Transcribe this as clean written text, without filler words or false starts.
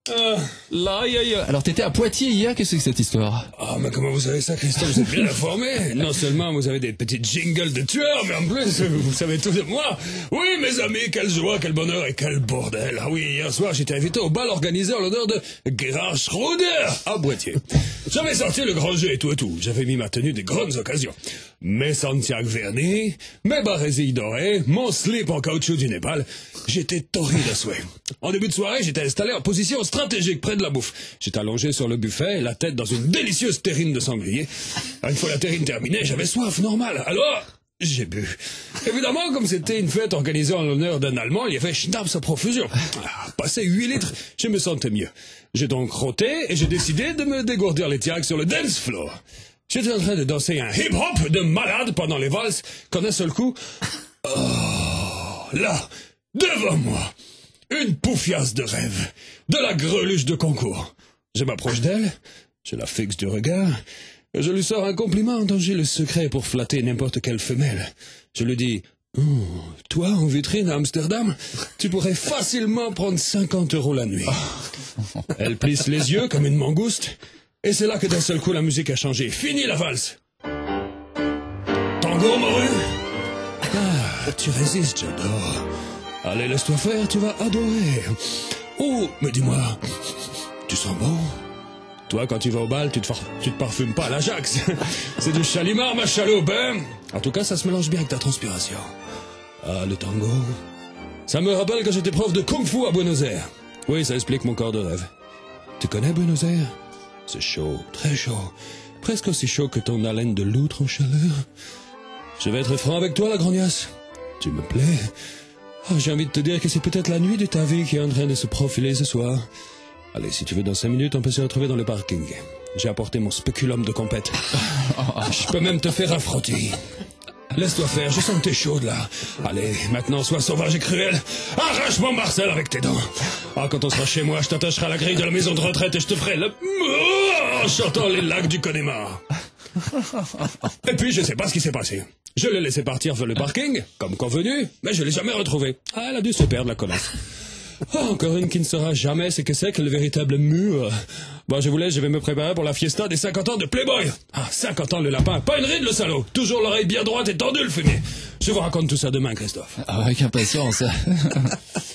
Là, alors t'étais à Poitiers hier, qu'est-ce que c'est que cette histoire? Ah, mais comment vous savez ça, Christophe? Vous êtes bien informé. Non seulement vous avez des petites jingles de tueurs, mais en plus, vous savez tout de moi. Oui, mes amis, quelle joie, quel bonheur et quel bordel. Ah oui, hier soir, j'étais invité au bal organisé en l'honneur de Gerhard Schröder à Poitiers. J'avais sorti le grand jeu et tout. J'avais mis ma tenue des grandes occasions. Mes Santiago vernis, mes barésilles dorées, mon slip en caoutchouc du Népal. J'étais torride à souhait. En début de soirée, j'étais installé en position stratégique près de la bouffe. J'étais allongé sur le buffet, la tête dans une délicieuse terrine de sanglier. Une fois la terrine terminée, j'avais soif, normal. Alors, j'ai bu. Évidemment, comme c'était une fête organisée en l'honneur d'un Allemand, il y avait schnapps à profusion. Passé 8 litres, je me sentais mieux. J'ai donc roté et j'ai décidé de me dégourdir les tiags sur le dance floor. J'étais en train de danser un hip-hop de malade pendant les valses, quand d'un seul coup... Oh, là, devant moi, une poufiasse de rêve, de la greluche de concours. Je m'approche d'elle, je la fixe du regard, et je lui sors un compliment dont j'ai le secret pour flatter n'importe quelle femelle. Je lui dis... Oh, toi, en vitrine à Amsterdam, tu pourrais facilement prendre 50 € la nuit. Elle plisse les yeux comme une mangouste, et c'est là que d'un seul coup la musique a changé. Fini la valse. Tango, morue. Ah, tu résistes, j'adore. Allez, laisse-toi faire, tu vas adorer. Oh, mais dis-moi, tu sens bon? Toi, quand tu vas au bal, tu te parfumes pas à l'Ajax. C'est du Chalimard, ma chaloupe, hein? En tout cas, ça se mélange bien avec ta transpiration. Ah, le tango. Ça me rappelle que j'étais prof de kung-fu à Buenos Aires. Oui, ça explique mon corps de rêve. Tu connais Buenos Aires? C'est chaud, très chaud. Presque aussi chaud que ton haleine de loutre en chaleur. Je vais être franc avec toi, la grognasse. Tu me plais. Oh, j'ai envie de te dire que c'est peut-être la nuit de ta vie qui est en train de se profiler ce soir. Allez, si tu veux, dans 5 minutes, on peut se retrouver dans le parking. J'ai apporté mon spéculum de compète. Je peux même te faire un frottis. Laisse-toi faire, je sens que t'es chaude, là. Allez, maintenant, sois sauvage et cruel. Arrache-moi Marcel avec tes dents. Ah, quand on sera chez moi, je t'attacherai à la grille de la maison de retraite et je te ferai le... en chantant les lacs du Connemara. Et puis, je sais pas ce qui s'est passé. Je l'ai laissé partir vers le parking, comme convenu, mais je l'ai jamais retrouvé. Ah, elle a dû se perdre, la connasse. Oh, encore une qui ne saura jamais ce que c'est que le véritable mur. Bon, je vous laisse, je vais me préparer pour la fiesta des 50 ans de Playboy. Ah, 50 ans le lapin, pas une ride le salaud. Toujours l'oreille bien droite et tendue le fumier. Je vous raconte tout ça demain, Christophe. Avec impatience.